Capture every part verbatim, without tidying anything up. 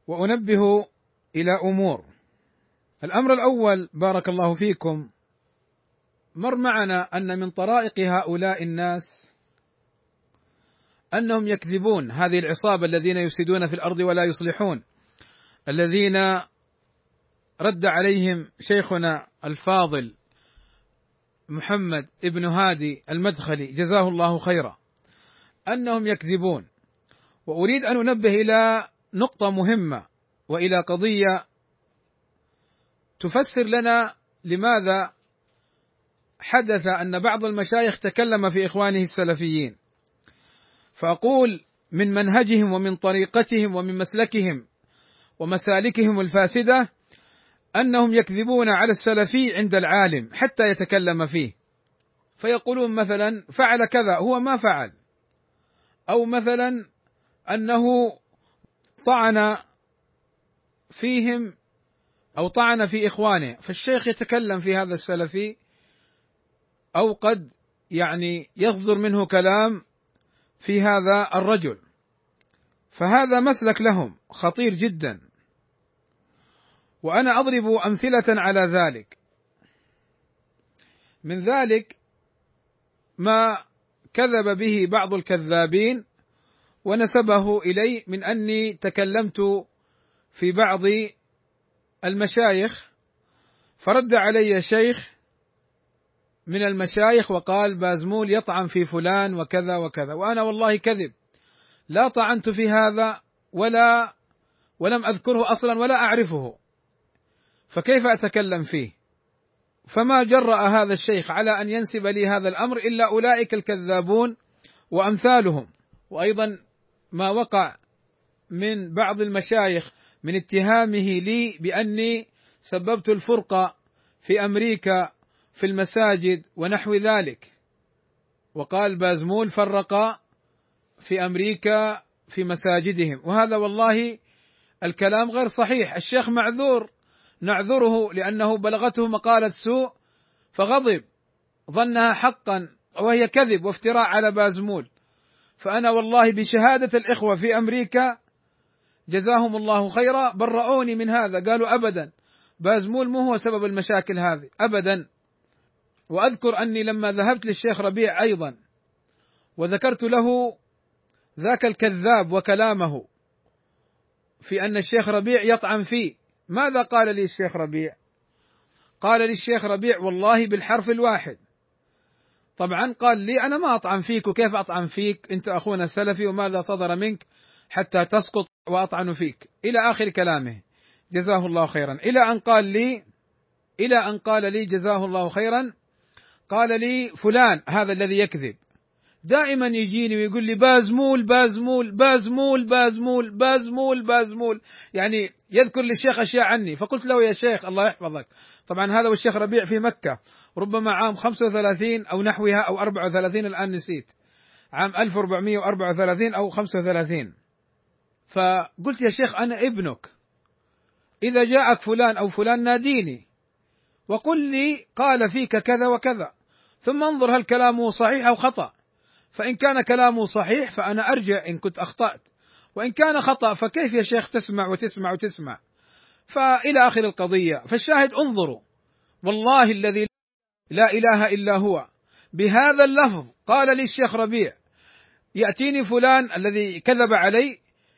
وأنبه إلى أمور. الأمر الأول بارك الله فيكم، مر معنا أن من طرائق هؤلاء الناس أنهم يكذبون، هذه العصابة الذين يفسدون في الأرض ولا يصلحون، الذين رد عليهم شيخنا الفاضل محمد ابن هادي المدخلي جزاه الله خيرا، أنهم يكذبون. وأريد أن أنبه إلى نقطة مهمة وإلى قضية تفسر لنا لماذا حدث أن بعض المشايخ تكلم في إخوانه السلفيين. فأقول من منهجهم ومن طريقتهم ومن مسلكهم ومسالكهم الفاسدة أنهم يكذبون على السلفي عند العالم حتى يتكلم فيه، فيقولون مثلا فعل كذا هو ما فعل، أو مثلا أنه طعن فيهم أو طعن في إخوانه، فالشيخ يتكلم في هذا السلفي أو قد يعني يصدر منه كلام في هذا الرجل، فهذا مسلك لهم خطير جدا، وأنا أضرب أمثلة على ذلك. من ذلك ما كذب به بعض الكذابين ونسبه إلي من أني تكلمت في بعض المشايخ، فرد علي شيخ من المشايخ وقال بازمول يطعن في فلان وكذا وكذا، وأنا والله كذب، لا طعنت في هذا ولا ولم أذكره أصلا ولا أعرفه، فكيف أتكلم فيه؟ فما جرأ هذا الشيخ على أن ينسب لي هذا الأمر إلا أولئك الكذابون وأمثالهم. وأيضا ما وقع من بعض المشايخ من اتهامه لي بأني سببت الفرقة في أمريكا في المساجد ونحو ذلك، وقال بازمول فرق في أمريكا في مساجدهم، وهذا والله الكلام غير صحيح. الشيخ معذور، نعذره لأنه بلغته مقالة سوء فغضب، ظنها حقا وهي كذب وافتراء على بازمول. فأنا والله بشهادة الإخوة في أمريكا جزاهم الله خيرا برؤوني من هذا، قالوا أبدا بازمول مو هو سبب المشاكل هذه أبدا. وأذكر أني لما ذهبت للشيخ ربيع أيضا وذكرت له ذاك الكذاب وكلامه في أن الشيخ ربيع يطعن فيه، ماذا قال لي الشيخ ربيع؟ قال لي الشيخ ربيع والله بالحرف الواحد، طبعا قال لي أنا ما أطعن فيك، وكيف أطعن فيك أنت أخونا السلفي وماذا صدر منك حتى تسقط وأطعن فيك، إلى آخر كلامه جزاه الله خيرا، إلى أن قال لي إلى أن قال لي جزاه الله خيرا، قال لي فلان هذا الذي يكذب دائما يجيني ويقول لي بازمول بازمول بازمول بازمول بازمول بازمول، يعني يذكر للشيخ أشياء عني. فقلت له يا شيخ الله يحفظك، طبعا هذا والشيخ ربيع في مكة ربما عام خمسة وثلاثين أو نحوها أو أربعة وثلاثين الآن نسيت، عام ألف وأربعمائة وأربعة وثلاثين أو خمسة وثلاثين. فقلت يا شيخ أنا ابنك، إذا جاءك فلان أو فلان ناديني وقل لي قال فيك كذا وكذا، ثم انظر هل كلامه صحيح أو خطأ، فإن كان كلامه صحيح فأنا أرجع إن كنت أخطأت، وإن كان خطأ فكيف يا شيخ تسمع وتسمع وتسمع، فإلى آخر القضية. فالشاهد انظروا والله الذي لا إله إلا هو بهذا اللفظ قال لي الشيخ ربيع، يأتيني فلان الذي كذب علي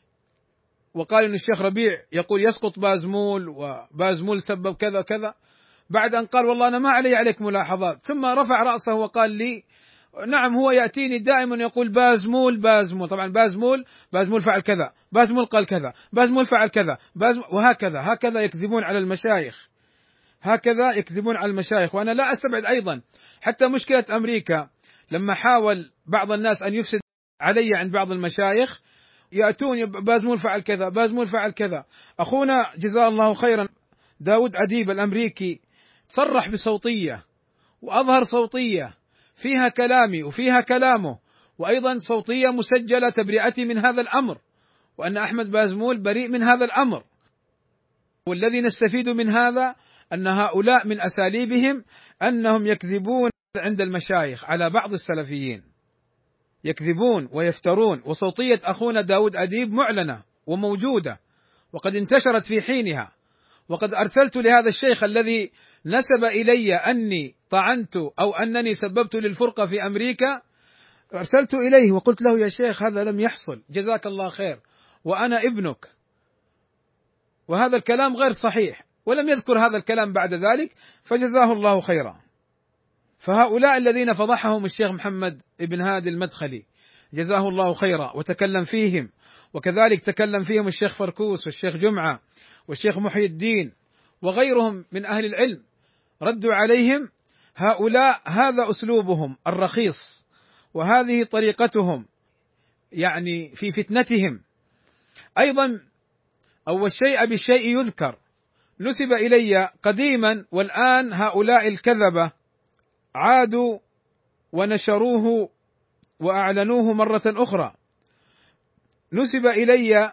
وقال إن الشيخ ربيع يقول يسقط بازمول وبازمول سبب كذا كذا، بعد أن قال والله أنا ما علي عليك ملاحظات، ثم رفع رأسه وقال لي نعم هو يأتيني دائما يقول بازمول بازمول، طبعا بازمول بازمول فعل كذا، بازمول قال كذا، بازمول فعل كذا، بازمول، وهكذا هكذا يكذبون على المشايخ، هكذا يكذبون على المشايخ. وأنا لا أستبعد أيضا حتى مشكلة أمريكا لما حاول بعض الناس أن يفسد علي عند بعض المشايخ يأتون بازمول فعل كذا بازمول فعل كذا. أخونا جزاه الله خيرا داود أديب الأمريكي صرح بصوتية وأظهر صوتية فيها كلامي وفيها كلامه، وأيضا صوتية مسجلة تبرئتي من هذا الأمر، وأن أحمد بازمول بريء من هذا الأمر. والذي نستفيد من هذا أن هؤلاء من أساليبهم أنهم يكذبون عند المشايخ على بعض السلفيين، يكذبون ويفترون. وصوتية أخونا داود أديب معلنة وموجودة، وقد انتشرت في حينها، وقد أرسلت لهذا الشيخ الذي نسب إلي أني طعنت أو أنني سببت للفرقة في أمريكا، أرسلت إليه وقلت له: يا شيخ هذا لم يحصل، جزاك الله خير، وأنا ابنك، وهذا الكلام غير صحيح، ولم يذكر هذا الكلام بعد ذلك، فجزاه الله خيرا. فهؤلاء الذين فضحهم الشيخ محمد بن هادي المدخلي جزاه الله خيرا وتكلم فيهم، وكذلك تكلم فيهم الشيخ فركوس والشيخ جمعة والشيخ محي الدين وغيرهم من أهل العلم، ردوا عليهم. هؤلاء هذا أسلوبهم الرخيص، وهذه طريقتهم يعني في فتنتهم. أيضا أو الشيء بالشيء يذكر، نسب إلي قديما، والآن هؤلاء الكذبة عادوا ونشروه وأعلنوه مرة أخرى. نسب إلي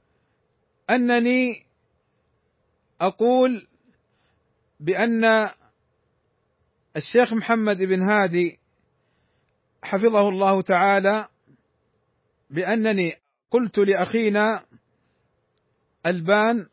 أنني أقول بأن الشيخ محمد بن هادي حفظه الله تعالى، بأنني قلت لأخينا البان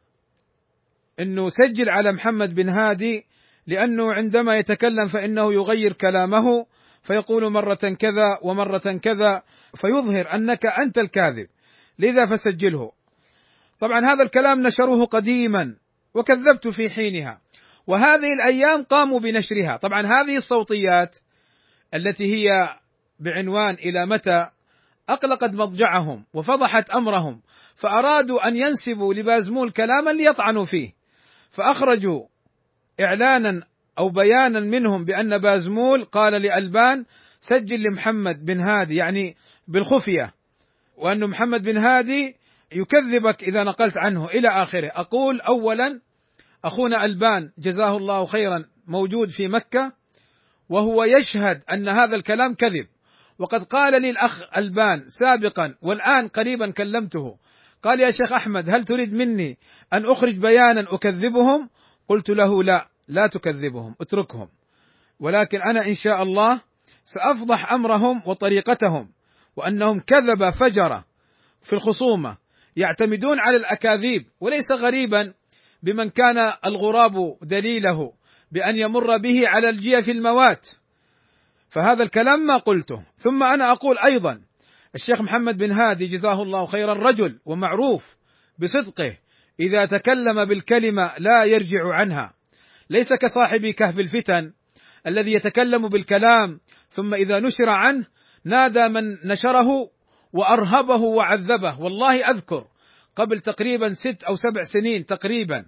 أنه سجل على محمد بن هادي، لأنه عندما يتكلم فإنه يغير كلامه، فيقول مرة كذا ومرة كذا، فيظهر أنك أنت الكاذب، لذا فسجله. طبعا هذا الكلام نشروه قديما وكذبت في حينها، وهذه الأيام قاموا بنشرها. طبعا هذه الصوتيات التي هي بعنوان إلى متى أقلقت مضجعهم وفضحت أمرهم، فأرادوا أن ينسبوا لبازمول كلاما ليطعنوا فيه، فأخرجوا إعلانا أو بيانا منهم بأن بازمول قال لألبان: سجل لمحمد بن هادي، يعني بالخفية، وأن محمد بن هادي يكذبك إذا نقلت عنه إلى آخره. أقول أولا أخونا ألبان جزاه الله خيرا موجود في مكة، وهو يشهد أن هذا الكلام كذب، وقد قال لي الأخ ألبان سابقا والآن قريبا كلمته، قال: يا شيخ أحمد هل تريد مني أن أخرج بيانا أكذبهم؟ قلت له: لا لا تكذبهم، اتركهم، ولكن أنا إن شاء الله سأفضح أمرهم وطريقتهم، وأنهم كذب فجرة في الخصومة يعتمدون على الأكاذيب، وليس غريبا بمن كان الغراب دليله بأن يمر به على الجيف الموات. فهذا الكلام ما قلته. ثم أنا أقول أيضا الشيخ محمد بن هادي جزاه الله خيرا رجل ومعروف بصدقه، إذا تكلم بالكلمة لا يرجع عنها، ليس كصاحب كهف الفتن الذي يتكلم بالكلام ثم إذا نشر عنه نادى من نشره وأرهبه وعذبه. والله أذكر قبل تقريبا ست أو سبع سنين تقريبا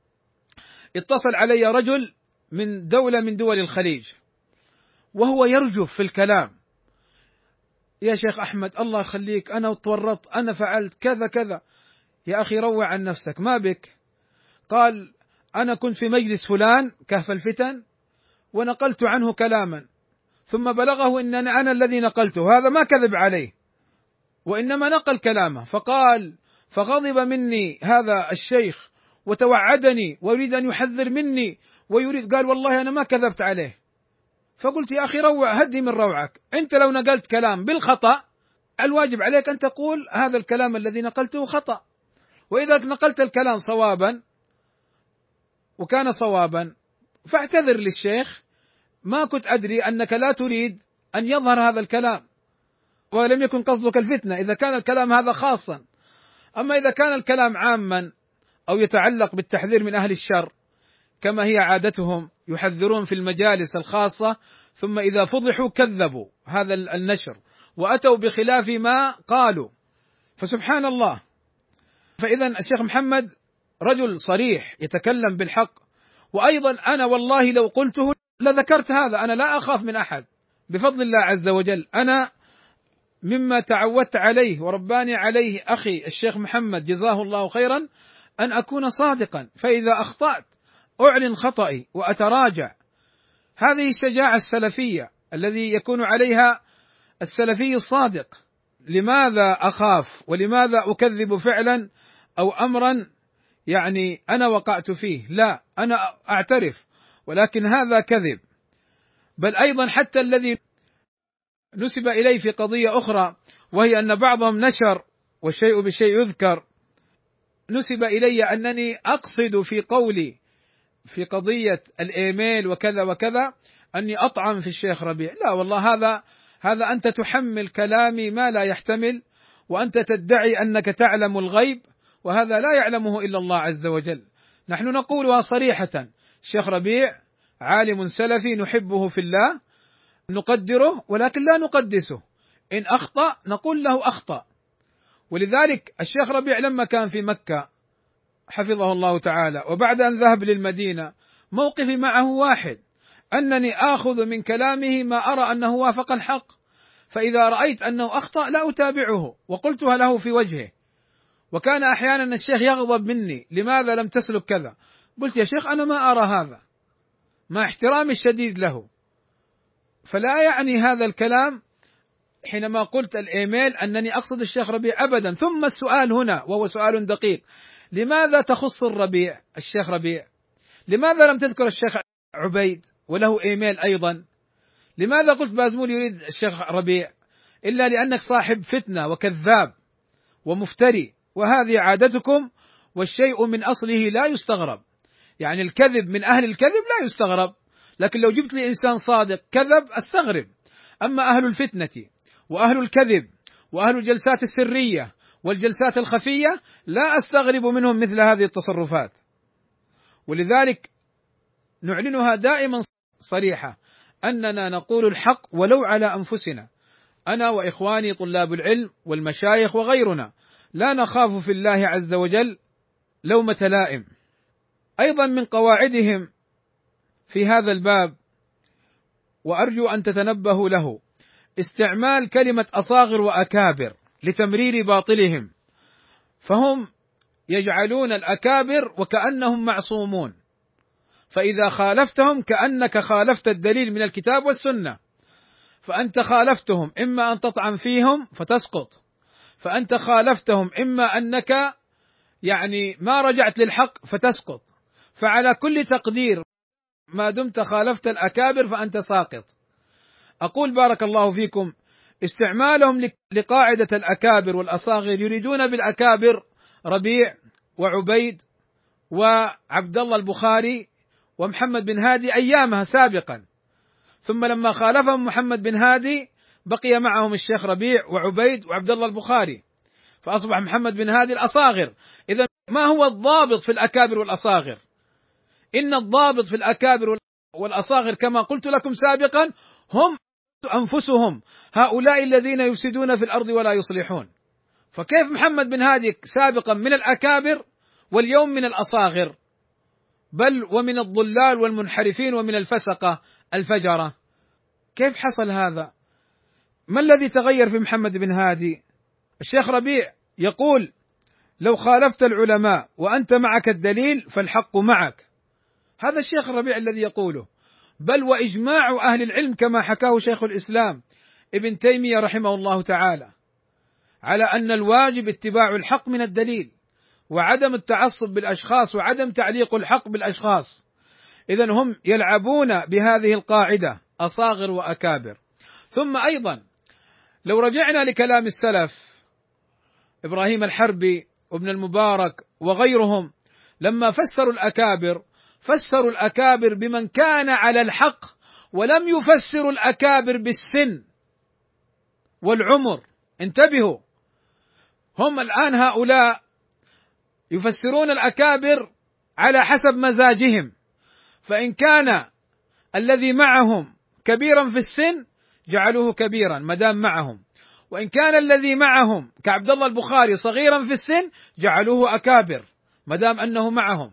اتصل علي رجل من دولة من دول الخليج وهو يرجف في الكلام: يا شيخ أحمد الله يخليك، أنا تورطت، أنا فعلت كذا كذا. يا أخي روع عن نفسك، ما بك؟ قال: أنا كنت في مجلس فلان كهف الفتن ونقلت عنه كلاما، ثم بلغه أن أنا الذي نقلته، هذا ما كذب عليه وإنما نقل كلامه. فقال: فغضب مني هذا الشيخ وتوعدني ويريد أن يحذر مني ويريد، قال: والله أنا ما كذبت عليه. فقلت: يا أخي روع، هدي من روعك، أنت لو نقلت كلام بالخطأ الواجب عليك أن تقول هذا الكلام الذي نقلته خطأ، وإذا نقلت الكلام صوابا وكان صوابا فاعتذر للشيخ، ما كنت أدري أنك لا تريد أن يظهر هذا الكلام ولم يكن قصدك الفتنة إذا كان الكلام هذا خاصا. أما إذا كان الكلام عاما أو يتعلق بالتحذير من أهل الشر كما هي عادتهم، يحذرون في المجالس الخاصة ثم إذا فضحوا كذبوا هذا النشر وأتوا بخلاف ما قالوا، فسبحان الله. فإذا الشيخ محمد رجل صريح يتكلم بالحق، وأيضا أنا والله لو قلته لذكرت هذا، أنا لا أخاف من أحد بفضل الله عز وجل. أنا مما تعودت عليه ورباني عليه أخي الشيخ محمد جزاه الله خيرا أن أكون صادقا، فإذا أخطأت أعلن خطئي وأتراجع. هذه الشجاعة السلفية الذي يكون عليها السلفي الصادق. لماذا أخاف ولماذا أكذب فعلا أو أمرا يعني أنا وقعت فيه؟ لا، أنا أعترف، ولكن هذا كذب. بل أيضا حتى الذي نسب إليه في قضية أخرى، وهي أن بعضهم نشر والشيء بالشيء يذكر، نسب إلي أنني أقصد في قولي في قضية الإيميل وكذا وكذا أني أطعن في الشيخ ربيع. لا والله، هذا هذا أنت تحمل كلامي ما لا يحتمل، وأنت تدعي أنك تعلم الغيب، وهذا لا يعلمه إلا الله عز وجل. نحن نقولها صريحة: الشيخ ربيع عالم سلفي نحبه في الله، نقدره ولكن لا نقدسه، إن أخطأ نقول له أخطأ. ولذلك الشيخ ربيع لما كان في مكة حفظه الله تعالى وبعد أن ذهب للمدينة، موقفي معه واحد: أنني آخذ من كلامه ما أرى أنه وافق الحق، فإذا رأيت أنه أخطأ لا أتابعه، وقلتها له في وجهه. وكان أحيانا الشيخ يغضب مني: لماذا لم تسلك كذا؟ قلت: يا شيخ أنا ما أرى هذا، مع احترامي الشديد له. فلا يعني هذا الكلام حينما قلت الإيميل أنني أقصد الشيخ ربيع أبدا. ثم السؤال هنا وهو سؤال دقيق: لماذا تخص الربيع الشيخ ربيع؟ لماذا لم تذكر الشيخ عبيد وله إيميل أيضا؟ لماذا قلت بازمول يريد الشيخ ربيع؟ إلا لأنك صاحب فتنة وكذاب ومفتري، وهذه عادتكم، والشيء من أصله لا يستغرب. يعني الكذب من أهل الكذب لا يستغرب، لكن لو جبت لي إنسان صادق كذب أستغرب. أما أهل الفتنة وأهل الكذب وأهل الجلسات السرية والجلسات الخفية لا أستغرب منهم مثل هذه التصرفات. ولذلك نعلنها دائما صريحة: أننا نقول الحق ولو على أنفسنا، أنا وإخواني طلاب العلم والمشايخ وغيرنا، لا نخاف في الله عز وجل لومة لائم. أيضا من قواعدهم في هذا الباب، وأرجو أن تتنبهوا له، استعمال كلمة أصاغر وأكابر لتمرير باطلهم، فهم يجعلون الأكابر وكأنهم معصومون، فإذا خالفتهم كأنك خالفت الدليل من الكتاب والسنة، فأنت خالفتهم إما أن تطعن فيهم فتسقط، فأنت خالفتهم إما أنك يعني ما رجعت للحق فتسقط. فعلى كل تقدير ما دمت خالفت الأكابر فأنت ساقط. أقول بارك الله فيكم: استعمالهم لقاعدة الأكابر والأصاغر، يريدون بالأكابر ربيع وعبيد وعبد الله البخاري ومحمد بن هادي أيامها سابقا، ثم لما خالفهم محمد بن هادي بقي معهم الشيخ ربيع وعبيد وعبد الله البخاري، فأصبح محمد بن هادي الأصاغر. إذا ما هو الضابط في الأكابر والأصاغر؟ إن الضابط في الأكابر والأصاغر كما قلت لكم سابقا هم أنفسهم، هؤلاء الذين يفسدون في الأرض ولا يصلحون. فكيف محمد بن هادي سابقا من الأكابر واليوم من الأصاغر، بل ومن الضلال والمنحرفين ومن الفسقة الفجرة؟ كيف حصل هذا؟ ما الذي تغير في محمد بن هادي؟ الشيخ ربيع يقول: لو خالفت العلماء وأنت معك الدليل فالحق معك. هذا الشيخ الربيع الذي يقوله، بل وإجماع أهل العلم كما حكاه شيخ الإسلام ابن تيمية رحمه الله تعالى على أن الواجب اتباع الحق من الدليل، وعدم التعصب بالأشخاص، وعدم تعليق الحق بالأشخاص. إذن هم يلعبون بهذه القاعدة، أصاغر وأكابر. ثم أيضا لو رجعنا لكلام السلف إبراهيم الحربي وابن المبارك وغيرهم، لما فسروا الأكابر فسروا الأكابر بمن كان على الحق، ولم يفسروا الأكابر بالسن والعمر. انتبهوا، هم الآن هؤلاء يفسرون الأكابر على حسب مزاجهم، فإن كان الذي معهم كبيرا في السن جعلوه كبيرا ما دام معهم، وإن كان الذي معهم كعبد الله البخاري صغيرا في السن جعلوه أكابر ما دام أنه معهم.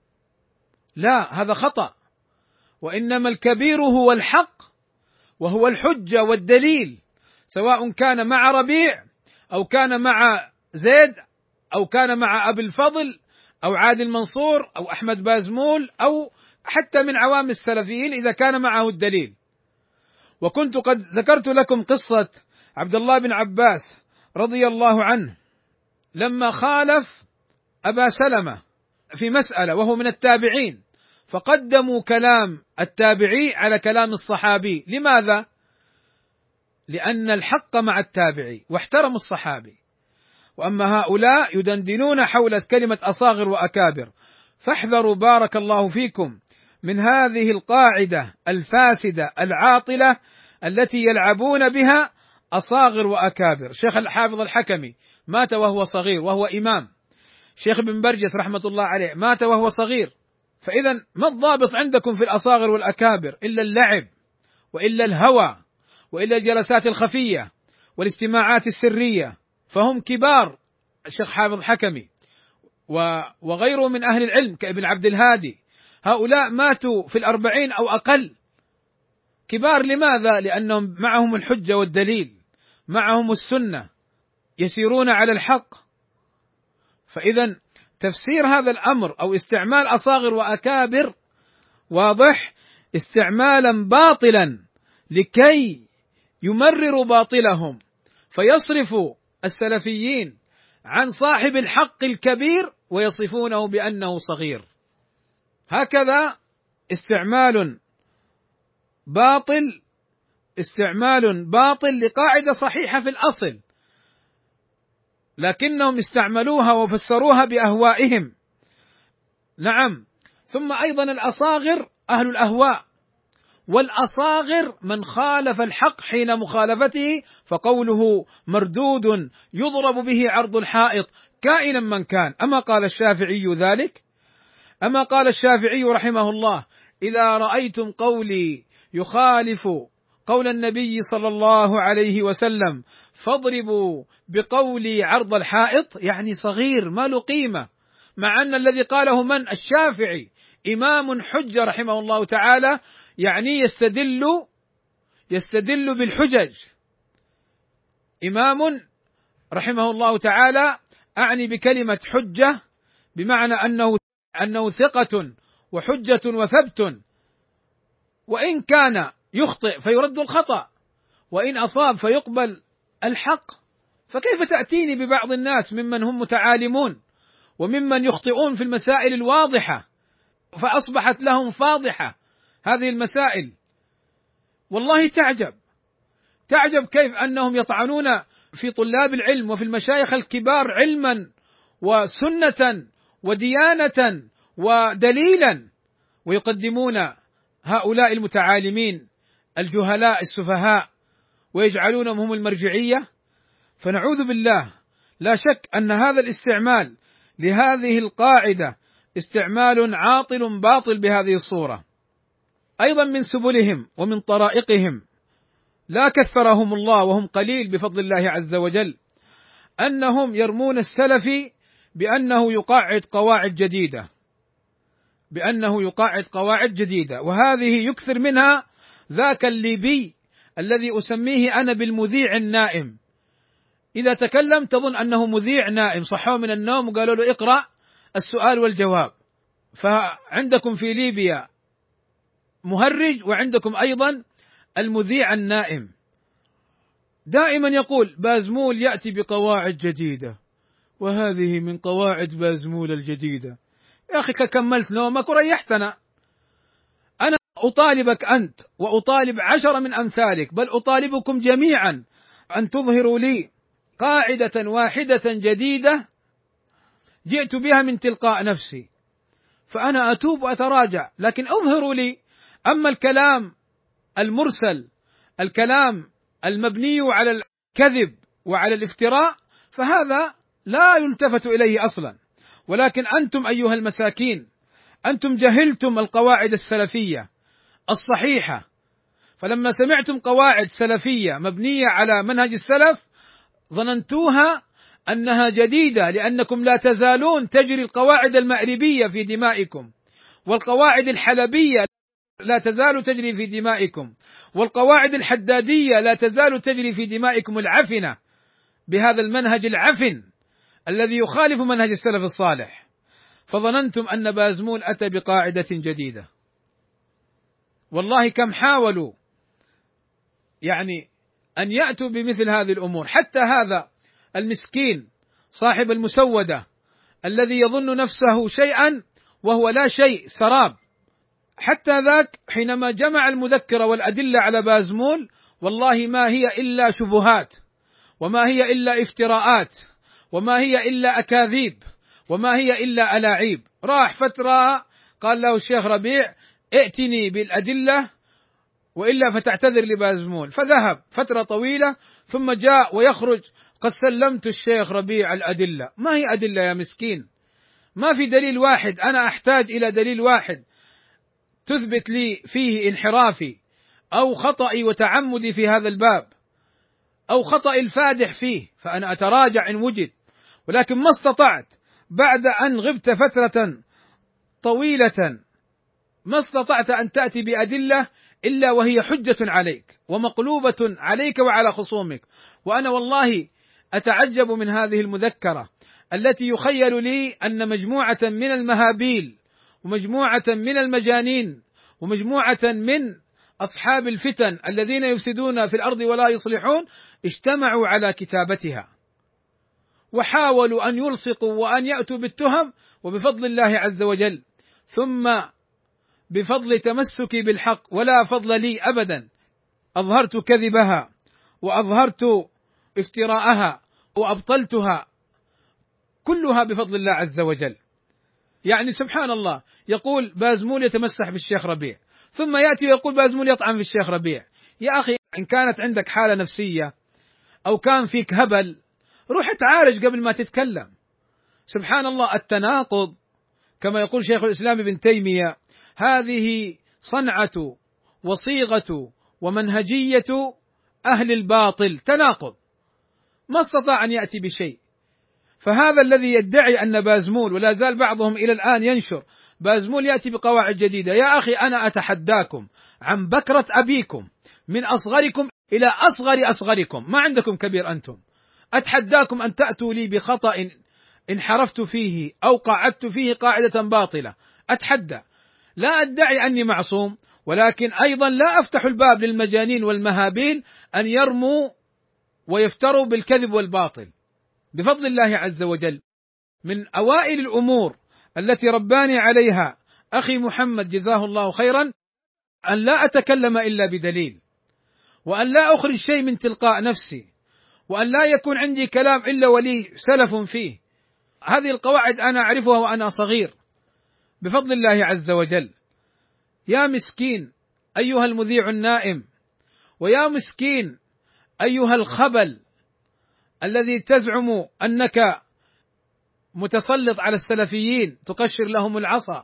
لا، هذا خطأ. وإنما الكبير هو الحق وهو الحجة والدليل، سواء كان مع ربيع أو كان مع زيد أو كان مع أبي الفضل أو عادل منصور أو أحمد بازمول أو حتى من عوام السلفيين إذا كان معه الدليل. وكنت قد ذكرت لكم قصة عبد الله بن عباس رضي الله عنه لما خالف أبا سلمة في مسألة وهو من التابعين، فقدموا كلام التابعي على كلام الصحابي. لماذا؟ لأن الحق مع التابعي واحترموا الصحابي. وأما هؤلاء يدندنون حول كلمة أصاغر وأكابر. فاحذروا بارك الله فيكم من هذه القاعدة الفاسدة العاطلة التي يلعبون بها أصاغر وأكابر. شيخ الحافظ الحكمي مات وهو صغير وهو إمام، شيخ ابن برجس رحمة الله عليه مات وهو صغير. فإذا ما الضابط عندكم في الأصاغر والأكابر إلا اللعب وإلا الهوى وإلا الجلسات الخفية والاجتماعات السرية، فهم كبار. الشيخ حافظ حكمي وغيره من أهل العلم كابن عبد الهادي، هؤلاء ماتوا في الأربعين أو أقل. كبار لماذا؟ لأنهم معهم الحجة والدليل، معهم السنة، يسيرون على الحق. فإذا تفسير هذا الأمر أو استعمال أصاغر وأكابر واضح استعمالا باطلا لكي يمرروا باطلهم، فيصرفوا السلفيين عن صاحب الحق الكبير ويصفونه بأنه صغير. هكذا استعمال باطل استعمال باطل لقاعدة صحيحة في الأصل، لكنهم استعملوها وفسروها بأهوائهم. نعم. ثم أيضا الأصاغر أهل الأهواء، والأصاغر من خالف الحق حين مخالفته فقوله مردود يضرب به عرض الحائط كائنا من كان. أما قال الشافعي ذلك؟ أما قال الشافعي رحمه الله إذا رأيتم قولي يخالف قول النبي صلى الله عليه وسلم فاضربوا بقولي عرض الحائط، يعني صغير ما له قيمة، مع أن الذي قاله من؟ الشافعي إمام حجة رحمه الله تعالى، يعني يستدل يستدل بالحجج، إمام رحمه الله تعالى، أعني بكلمة حجة بمعنى أنه أنه ثقة وحجة وثبت، وإن كان يخطئ فيرد الخطأ، وإن أصاب فيقبل الحق. فكيف تأتيني ببعض الناس ممن هم متعالمون وممن يخطئون في المسائل الواضحة فأصبحت لهم فاضحة هذه المسائل؟ والله تعجب تعجب كيف أنهم يطعنون في طلاب العلم وفي المشايخ الكبار علما وسنة وديانة ودليلا، ويقدمون هؤلاء المتعالمين الجهلاء السفهاء ويجعلونهم هم المرجعية. فنعوذ بالله، لا شك أن هذا الاستعمال لهذه القاعدة استعمال عاطل باطل بهذه الصورة. أيضا من سبلهم ومن طرائقهم، لا كثرهم الله وهم قليل بفضل الله عز وجل، أنهم يرمون السلفي بأنه يقاعد قواعد جديدة بأنه يقاعد قواعد جديدة وهذه يكثر منها ذاك الليبي الذي أسميه أنا بالمذيع النائم. إذا تكلم تظن أنه مذيع نائم، صحوه من النوم وقالوا له اقرأ السؤال والجواب. فعندكم في ليبيا مهرج وعندكم أيضا المذيع النائم، دائما يقول بازمول يأتي بقواعد جديدة وهذه من قواعد بازمول الجديدة. يا أخي كملت نومك وريحتنا. أنا أطالبك أنت وأطالب عشرة من أمثالك، بل أطالبكم جميعا أن تظهروا لي قاعدة واحدة جديدة جئت بها من تلقاء نفسي، فأنا أتوب وأتراجع، لكن أظهروا لي. أما الكلام المرسل، الكلام المبني على الكذب وعلى الافتراء، فهذا لا يلتفت إليه أصلا. ولكن أنتم أيها المساكين، أنتم جهلتم القواعد السلفية الصحيحة، فلما سمعتم قواعد سلفية مبنية على منهج السلف ظننتوها أنها جديدة، لأنكم لا تزالون تجري القواعد المأربية في دمائكم، والقواعد الحلبية لا تزال تجري في دمائكم، والقواعد الحدادية لا تزال تجري في دمائكم العفنة بهذا المنهج العفن الذي يخالف منهج السلف الصالح. فظننتم أن بازمول أتى بقاعدة جديدة. والله كم حاولوا يعني أن يأتوا بمثل هذه الأمور، حتى هذا المسكين صاحب المسودة الذي يظن نفسه شيئا وهو لا شيء، سراب، حتى ذاك حينما جمع المذكرة والأدلة على بازمول والله ما هي إلا شبهات، وما هي إلا افتراءات، وما هي إلا أكاذيب، وما هي إلا ألاعيب. راح فترة قال له الشيخ ربيع ائتني بالأدلة وإلا فتعتذر لبازمول، فذهب فترة طويلة ثم جاء ويخرج قد سلمت الشيخ ربيع الأدلة. ما هي أدلة يا مسكين؟ ما في دليل واحد، أنا أحتاج إلى دليل واحد تثبت لي فيه انحرافي أو خطئي وتعمدي في هذا الباب أو خطأ الفادح فيه، فأنا أتراجع إن وجد، ولكن ما استطعت بعد أن غبت فترة طويلة ما استطعت أن تأتي بأدلة إلا وهي حجة عليك ومقلوبة عليك وعلى خصومك. وأنا والله أتعجب من هذه المذكرة التي يخيل لي أن مجموعة من المهابيل ومجموعة من المجانين ومجموعة من أصحاب الفتن الذين يفسدون في الأرض ولا يصلحون اجتمعوا على كتابتها وحاولوا أن يلصقوا وأن يأتوا بالتهم، وبفضل الله عز وجل ثم بفضل تمسكي بالحق ولا فضل لي أبدا أظهرت كذبها وأظهرت افتراءها وأبطلتها كلها بفضل الله عز وجل. يعني سبحان الله، يقول بازمول يتمسح بالشيخ ربيع، ثم يأتي ويقول بازمول يطعن في الشيخ ربيع. يا أخي إن كانت عندك حالة نفسية أو كان فيك هبل روح اتعالج قبل ما تتكلم. سبحان الله، التناقض كما يقول شيخ الإسلام ابن تيمية هذه صنعة وصيغة ومنهجية أهل الباطل، تناقض، ما استطاع أن يأتي بشيء. فهذا الذي يدعي أن بازمول، ولا زال بعضهم إلى الآن ينشر بازمول يأتي بقواعد جديدة، يا أخي أنا أتحداكم عن بكرة أبيكم من أصغركم إلى أصغر أصغركم، ما عندكم كبير أنتم، أتحداكم أن تأتوا لي بخطأ انحرفت فيه أو قعدت فيه قاعدة باطلة، أتحدى. لا أدعي أني معصوم، ولكن أيضا لا أفتح الباب للمجانين والمهابيل أن يرموا ويفتروا بالكذب والباطل. بفضل الله عز وجل من أوائل الأمور التي رباني عليها أخي محمد جزاه الله خيرا أن لا أتكلم إلا بدليل، وأن لا أخرج شيء من تلقاء نفسي، وأن لا يكون عندي كلام إلا ولي سلف فيه. هذه القواعد أنا أعرفها وأنا صغير بفضل الله عز وجل. يا مسكين أيها المذيع النائم، ويا مسكين أيها الخبل الذي تزعم أنك متسلط على السلفيين تقشر لهم العصا،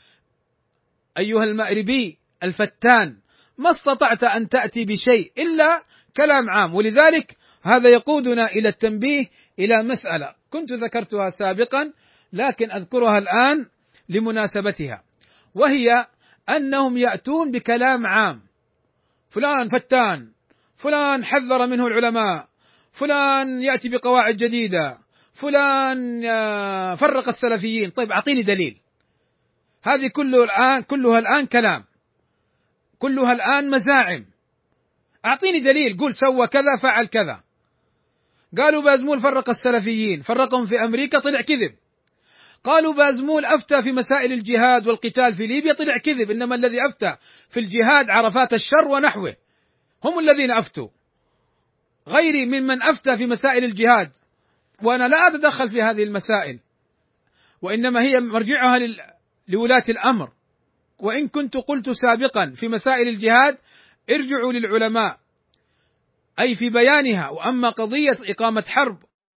أيها المأربي الفتان، ما استطعت أن تأتي بشيء إلا كلام عام. ولذلك هذا يقودنا إلى التنبيه إلى مسألة كنت ذكرتها سابقا لكن أذكرها الآن لمناسبتها، وهي أنهم يأتون بكلام عام، فلان فتان، فلان حذر منه العلماء، فلان يأتي بقواعد جديدة، فلان فرق السلفيين. طيب أعطيني دليل. هذه كله الآن كلها الآن كلام، كلها الآن مزاعم. أعطيني دليل، قول سوى كذا فعل كذا. قالوا بازمول فرق السلفيين، فرقهم في أمريكا، طلع كذب. قالوا بازمول أفتى في مسائل الجهاد والقتال في ليبيا، طلع كذب، إنما الذي أفتى في الجهاد عرفات الشر ونحوه، هم الذين أفتوا، غيري ممن أفتى في مسائل الجهاد، وأنا لا أتدخل في هذه المسائل، وإنما هي مرجعها لولاة الأمر. وإن كنت قلت سابقا في مسائل الجهاد ارجعوا للعلماء أي في بيانها، وأما قضية إقامة حرب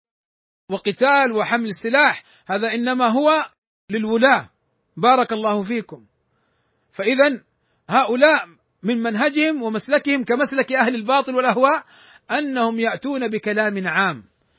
وقتال وحمل السلاح هذا إنما هو للولاة. بارك الله فيكم. فإذا هؤلاء من منهجهم ومسلكهم كمسلك أهل الباطل والأهواء أنهم يأتون بكلام عام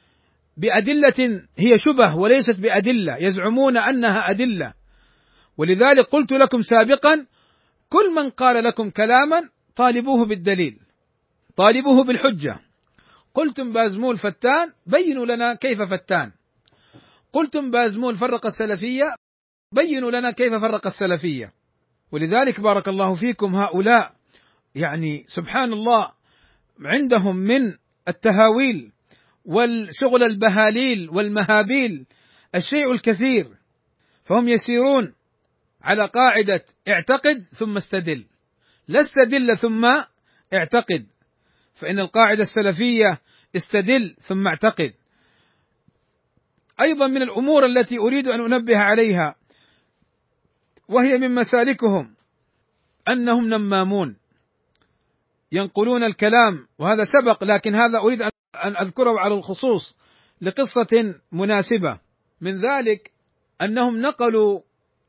بأدلة هي شبه وليست بأدلة، يزعمون أنها أدلة. ولذلك قلت لكم سابقا كل من قال لكم كلاما طالبوه بالدليل، طالبوه بالحجة. قلتم بازمول فتان، بينوا لنا كيف فتان. قلتم بازمول فرق السلفية، بينوا لنا كيف فرق السلفية. ولذلك بارك الله فيكم هؤلاء يعني سبحان الله عندهم من التهاويل والشغل البهاليل والمهابيل الشيء الكثير، فهم يسيرون على قاعدة اعتقد ثم استدل، لا استدل ثم اعتقد، فإن القاعدة السلفية استدل ثم اعتقد. أيضا من الأمور التي أريد أن أنبه عليها وهي من مسالكهم أنهم نمامون، ينقلون الكلام، وهذا سبق، لكن هذا أريد أن أذكره على الخصوص لقصة مناسبة. من ذلك أنهم نقلوا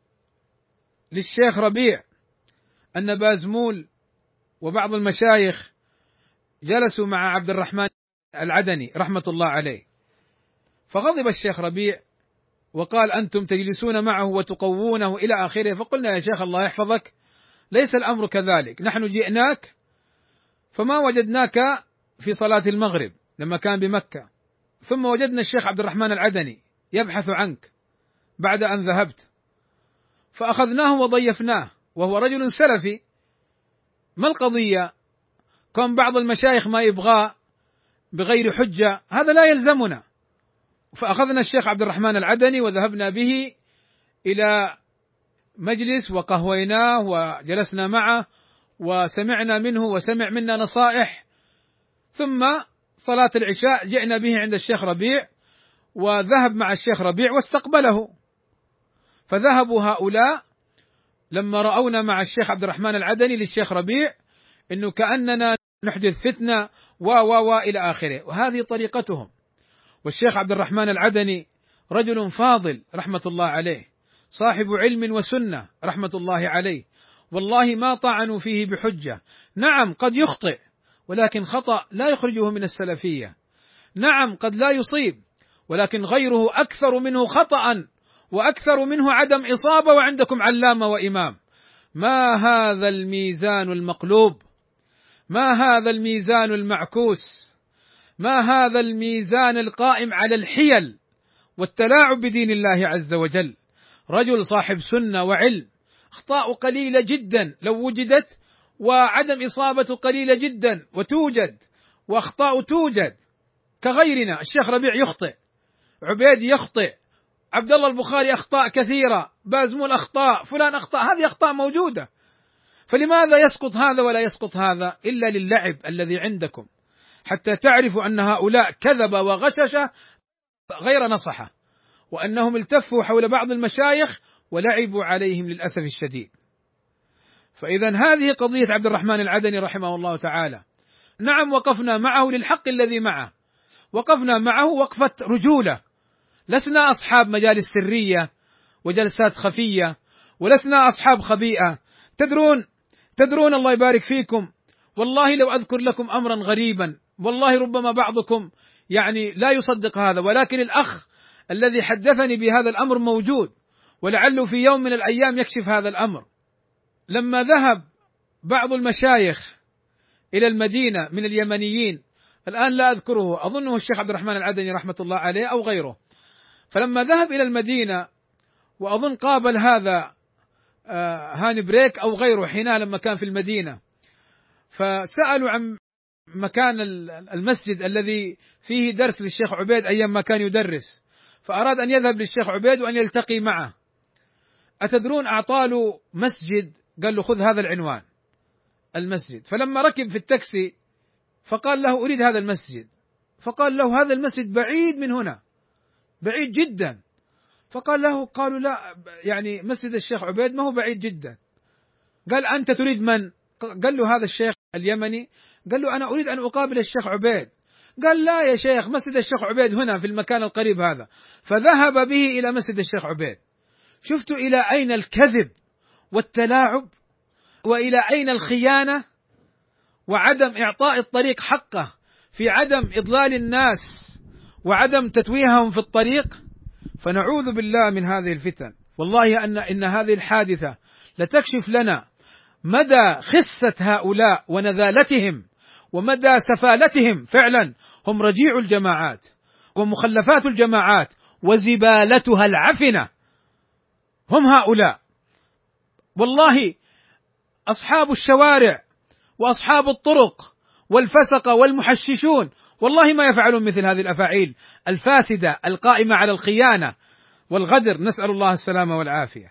للشيخ ربيع أن بازمول وبعض المشايخ جلسوا مع عبد الرحمن العدني رحمة الله عليه، فغضب الشيخ ربيع وقال: أنتم تجلسون معه وتقوونه إلى آخره. فقلنا: يا شيخ الله يحفظك، ليس الأمر كذلك، نحن جئناك فما وجدناك في صلاة المغرب لما كان بمكة، ثم وجدنا الشيخ عبد الرحمن العدني يبحث عنك بعد أن ذهبت، فأخذناه وضيفناه، وهو رجل سلفي. ما القضية؟ كان بعض المشايخ ما يبغى بغير حجة، هذا لا يلزمنا. فأخذنا الشيخ عبد الرحمن العدني وذهبنا به إلى مجلس وقهويناه وجلسنا معه وسمعنا منه وسمع منا نصائح، ثم صلاة العشاء جئنا به عند الشيخ ربيع، وذهب مع الشيخ ربيع واستقبله. فذهبوا هؤلاء لما رأونا مع الشيخ عبد الرحمن العدني للشيخ ربيع إنه كأننا نحدث فتنة و و و إلى آخره، وهذه طريقتهم. والشيخ عبد الرحمن العدني رجل فاضل رحمة الله عليه، صاحب علم وسنة رحمة الله عليه، والله ما طعنوا فيه بحجة. نعم قد يخطئ، ولكن خطأ لا يخرجه من السلفية. نعم قد لا يصيب، ولكن غيره أكثر منه خطأ وأكثر منه عدم إصابة، وعندكم علامة وإمام. ما هذا الميزان المقلوب؟ ما هذا الميزان المعكوس؟ ما هذا الميزان القائم على الحيل والتلاعب بدين الله عز وجل؟ رجل صاحب سنة وعلم، أخطاء قليلة جدا لو وجدت، وعدم إصابة قليلة جدا وتوجد، وأخطاء توجد كغيرنا. الشيخ ربيع يخطئ، عبيد يخطئ، عبد الله البخاري أخطاء كثيرة، بازمول أخطاء، فلان أخطاء، هذه أخطاء موجودة. فلماذا يسقط هذا ولا يسقط هذا؟ إلا للعب الذي عندكم، حتى تعرفوا أن هؤلاء كذب وغشش غير نصحة، وأنهم التفوا حول بعض المشايخ ولعبوا عليهم للأسف الشديد. فإذا هذه قضية عبد الرحمن العدني رحمه الله تعالى. نعم وقفنا معه للحق الذي معه، وقفنا معه وقفة رجولة، لسنا أصحاب مجالس سرية وجلسات خفية، ولسنا أصحاب خبيئة. تدرون تدرون الله يبارك فيكم، والله لو أذكر لكم أمرا غريبا، والله ربما بعضكم يعني لا يصدق هذا، ولكن الأخ الذي حدثني بهذا الأمر موجود، ولعله في يوم من الأيام يكشف هذا الأمر. لما ذهب بعض المشايخ إلى المدينة من اليمنيين، الآن لا أذكره، أظنه الشيخ عبد الرحمن العدني رحمة الله عليه أو غيره، فلما ذهب إلى المدينة وأظن قابل هذا هاني بريك أو غيره حينها لما كان في المدينة، فسألوا عن مكان المسجد الذي فيه درس للشيخ عبيد أيام ما كان يدرس، فأراد أن يذهب للشيخ عبيد وأن يلتقي معه. أتدرون أعطى له مسجد، قال له خذ هذا العنوان المسجد. فلما ركب في التاكسي فقال له أريد هذا المسجد، فقال له هذا المسجد بعيد من هنا، بعيد جدا. فقال له قالوا لا يعني مسجد الشيخ عبيد ما هو بعيد جدا. قال أنت تريد من؟ قال له هذا الشيخ اليمني. قال له أنا أريد أن أقابل الشيخ عبيد. قال لا يا شيخ، مسجد الشيخ عبيد هنا في المكان القريب هذا. فذهب به إلى مسجد الشيخ عبيد. شفتوا إلى أين الكذب والتلاعب، وإلى أين الخيانة وعدم إعطاء الطريق حقه، في عدم إضلال الناس وعدم تتويههم في الطريق. فنعوذ بالله من هذه الفتن. والله أن إن هذه الحادثة لتكشف لنا مدى خسة هؤلاء ونذالتهم ومدى سفالتهم. فعلا هم رجيع الجماعات ومخلفات الجماعات وزبالتها العفنة، هم هؤلاء. والله أصحاب الشوارع وأصحاب الطرق والفسقة والمحششون والله ما يفعلون مثل هذه الأفاعيل الفاسدة القائمة على الخيانة والغدر، نسأل الله السلامة والعافية.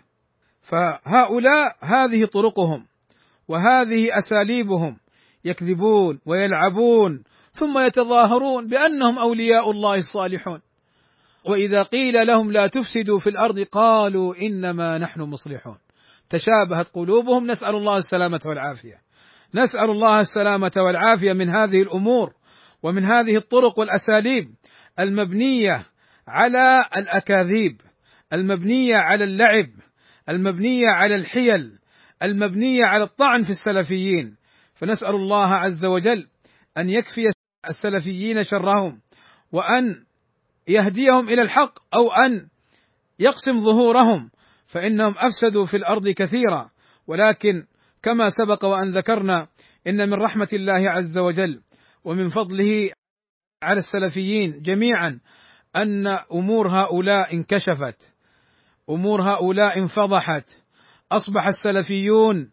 فهؤلاء هذه طرقهم وهذه أساليبهم، يكذبون ويلعبون ثم يتظاهرون بأنهم أولياء الله الصالحون. وإذا قيل لهم لا تفسدوا في الأرض قالوا إنما نحن مصلحون. تشابهت قلوبهم، نسأل الله السلامة والعافية. نسأل الله السلامة والعافية من هذه الأمور ومن هذه الطرق والأساليب المبنية على الأكاذيب، المبنية على اللعب، المبنية على الحيل، المبنية على الطعن في السلفيين. فنسأل الله عز وجل أن يكفي السلفيين شرهم، وأن يهديهم إلى الحق، أو أن يقسم ظهورهم، فإنهم أفسدوا في الأرض كثيرا. ولكن كما سبق وأن ذكرنا إن من رحمة الله عز وجل ومن فضله على السلفيين جميعا أن أمور هؤلاء انكشفت، أمور هؤلاء انفضحت، أصبح السلفيون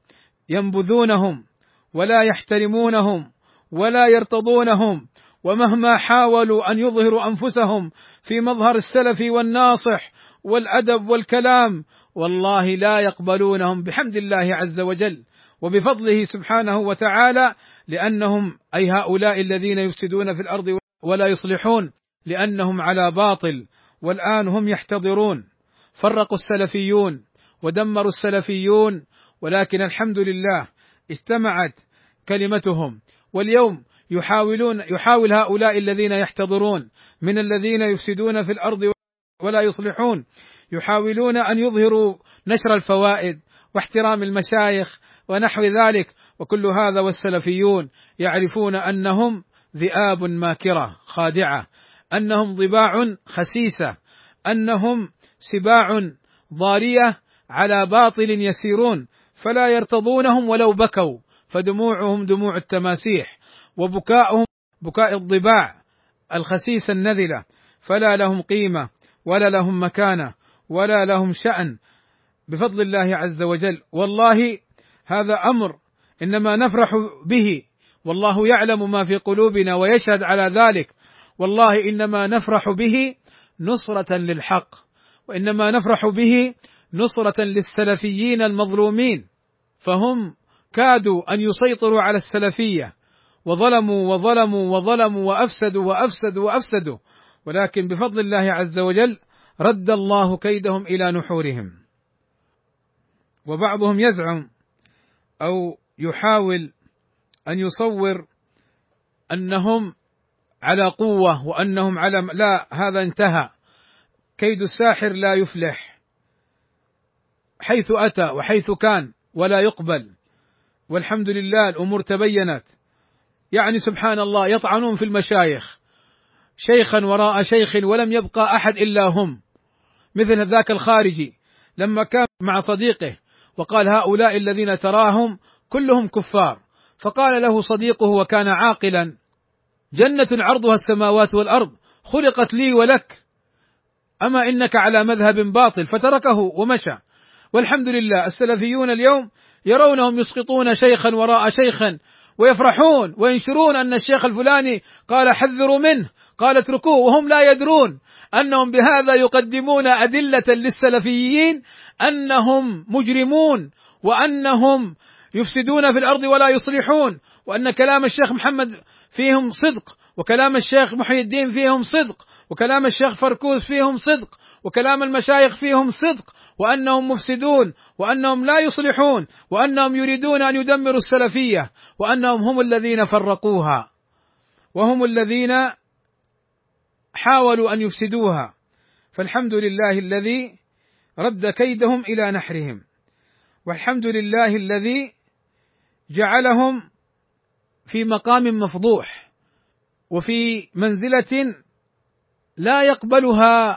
ينبذونهم ولا يحترمونهم ولا يرتضونهم، ومهما حاولوا أن يظهروا أنفسهم في مظهر السلف والناصح والأدب والكلام والله لا يقبلونهم بحمد الله عز وجل وبفضله سبحانه وتعالى، لأنهم أي هؤلاء الذين يفسدون في الأرض ولا يصلحون لأنهم على باطل، والآن هم يحتضرون. فرقوا السلفيون ودمروا السلفيون، ولكن الحمد لله اجتمعت كلمتهم، واليوم يحاولون يحاول هؤلاء الذين يحتضرون من الذين يفسدون في الأرض ولا يصلحون، يحاولون أن يظهروا نشر الفوائد واحترام المشايخ ونحو ذلك، وكل هذا والسلفيون يعرفون أنهم ذئاب ماكرة خادعة، أنهم ضباع خسيسة، أنهم سباع ضارية على باطل يسيرون، فلا يرتضونهم ولو بكوا، فدموعهم دموع التماسيح وبكاؤهم بكاء الضباع الخسيسة النذلة، فلا لهم قيمة ولا لهم مكانة ولا لهم شأن بفضل الله عز وجل. والله هذا أمر إنما نفرح به، والله يعلم ما في قلوبنا ويشهد على ذلك. والله إنما نفرح به نصرة للحق، وإنما نفرح به نصرة للسلفيين المظلومين، فهم كادوا أن يسيطروا على السلفية وظلموا وظلموا وظلموا وأفسدوا وأفسدوا وأفسدوا، ولكن بفضل الله عز وجل رد الله كيدهم إلى نحورهم. وبعضهم يزعم أو يحاول أن يصور أنهم على قوة وأنهم على، لا، هذا انتهى. كيد الساحر لا يفلح حيث أتى وحيث كان ولا يقبل، والحمد لله الأمور تبينت. يعني سبحان الله يطعنون في المشايخ شيخا وراء شيخ ولم يبقى أحد إلا هم، مثل ذاك الخارجي لما كان مع صديقه وقال هؤلاء الذين تراهم كلهم كفار، فقال له صديقه وكان عاقلا: جنة عرضها السماوات والأرض خلقت لي ولك، أما إنك على مذهب باطل، فتركه ومشى. والحمد لله السلفيون اليوم يرونهم يسقطون شيخا وراء شيخا ويفرحون وينشرون أن الشيخ الفلاني قال حذروا منه، قال اتركوه، وهم لا يدرون أنهم بهذا يقدمون أدلة للسلفيين أنهم مجرمون، وأنهم يفسدون في الأرض ولا يصلحون، وأن كلام الشيخ محمد فيهم صدق، وكلام الشيخ محي الدين فيهم صدق، وكلام الشيخ فركوس فيهم صدق، وكلام المشايخ فيهم صدق، وأنهم مفسدون، وأنهم لا يصلحون، وأنهم يريدون أن يدمروا السلفية، وأنهم هم الذين فرقوها، وهم الذين حاولوا أن يفسدوها. فالحمد لله الذي رد كيدهم إلى نحرهم، والحمد لله الذي جعلهم في مقام مفضوح وفي منزلة لا يقبلها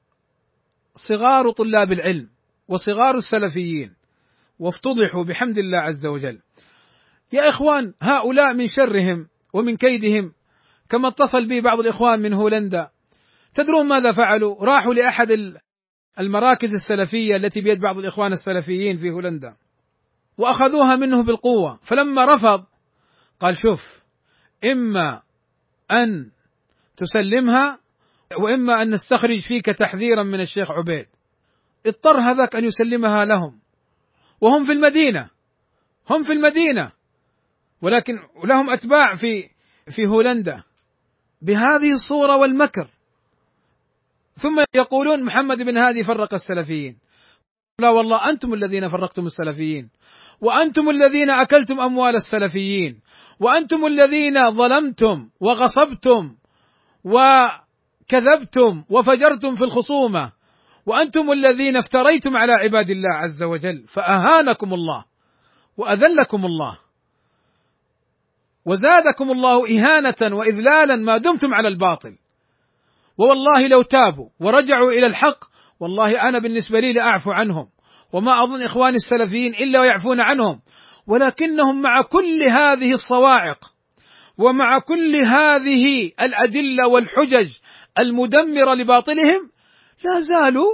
صغار طلاب العلم وصغار السلفيين، وافتضحوا بحمد الله عز وجل. يا إخوان، هؤلاء من شرهم ومن كيدهم كما اتصل بي بعض الإخوان من هولندا، تدرون ماذا فعلوا؟ راحوا لأحد المراكز السلفية التي بيد بعض الإخوان السلفيين في هولندا وأخذوها منه بالقوة، فلما رفض قال: شوف، إما أن تسلمها وإما أن نستخرج فيك تحذيرا من الشيخ عبيد. اضطر هذاك أن يسلمها لهم، وهم في المدينة، هم في المدينة، ولكن لهم أتباع في في هولندا. بهذه الصورة والمكر ثم يقولون محمد بن هادي فرق السلفيين. لا والله أنتم الذين فرقتم السلفيين، وأنتم الذين أكلتم أموال السلفيين، وأنتم الذين ظلمتم وغصبتم وكذبتم وفجرتم في الخصومة، وأنتم الذين افتريتم على عباد الله عز وجل، فأهانكم الله وأذلكم الله وزادكم الله إهانة وإذلالا ما دمتم على الباطل. ووالله لو تابوا ورجعوا إلى الحق والله أنا بالنسبة لي لأعفو عنهم، وما أظن إخواني السلفيين إلا ويعفون عنهم، ولكنهم مع كل هذه الصواعق ومع كل هذه الأدلة والحجج المدمرة لباطلهم لا زالوا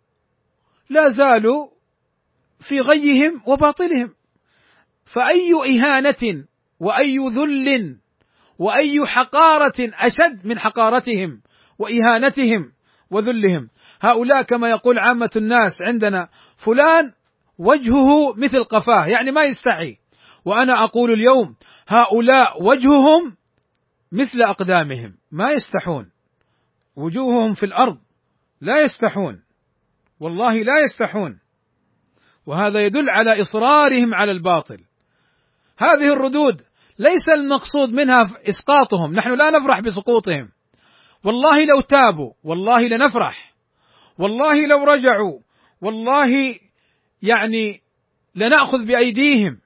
لا زالوا في غيهم وباطلهم. فأي إهانة وأي ذل وأي حقارة أشد من حقارتهم وإهانتهم وذلهم. هؤلاء كما يقول عامة الناس عندنا فلان وجهه مثل قفاه، يعني ما يستحي. وأنا أقول اليوم هؤلاء وجههم مثل أقدامهم، ما يستحون، وجوههم في الأرض لا يستحون، والله لا يستحون، وهذا يدل على إصرارهم على الباطل. هذه الردود ليس المقصود منها إسقاطهم، نحن لا نفرح بسقوطهم، والله لو تابوا والله لنفرح، والله لو رجعوا والله يعني لنأخذ بأيديهم،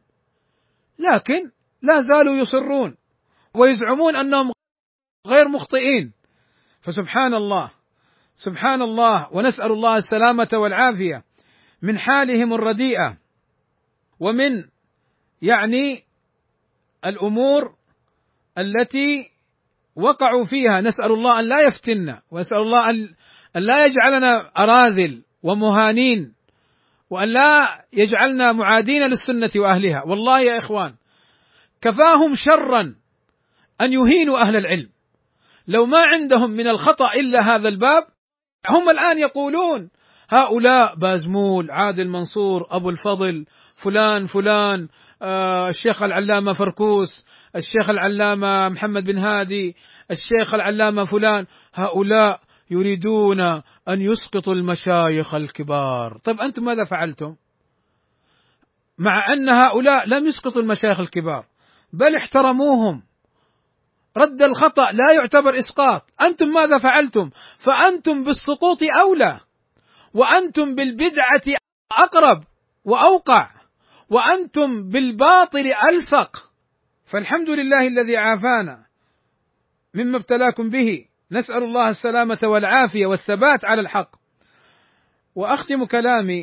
لكن لا زالوا يصرون ويزعمون أنهم غير مخطئين. فسبحان الله سبحان الله، ونسأل الله السلامة والعافية من حالهم الرديئة ومن يعني الأمور التي وقعوا فيها. نسأل الله أن لا يفتنا، ونسأل الله أن لا يجعلنا أراذل ومهانين، وأن لا يجعلنا معادين للسنة وأهلها. والله يا إخوان كفاهم شرا أن يهينوا أهل العلم، لو ما عندهم من الخطأ إلا هذا الباب. هم الآن يقولون هؤلاء بازمول، عادل منصور، أبو الفضل، فلان فلان، آه الشيخ العلامة فركوس، الشيخ العلامة محمد بن هادي، الشيخ العلامة فلان، هؤلاء يريدون أن يسقطوا المشايخ الكبار. طيب أنتم ماذا فعلتم؟ مع أن هؤلاء لم يسقطوا المشايخ الكبار بل احترموهم، رد الخطأ لا يعتبر إسقاط. أنتم ماذا فعلتم؟ فأنتم بالسقوط أولى، وأنتم بالبدعة أقرب وأوقع، وأنتم بالباطل ألصق. فالحمد لله الذي عافانا مما ابتلاكم به، نسأل الله السلامة والعافية والثبات على الحق. وأختم كلامي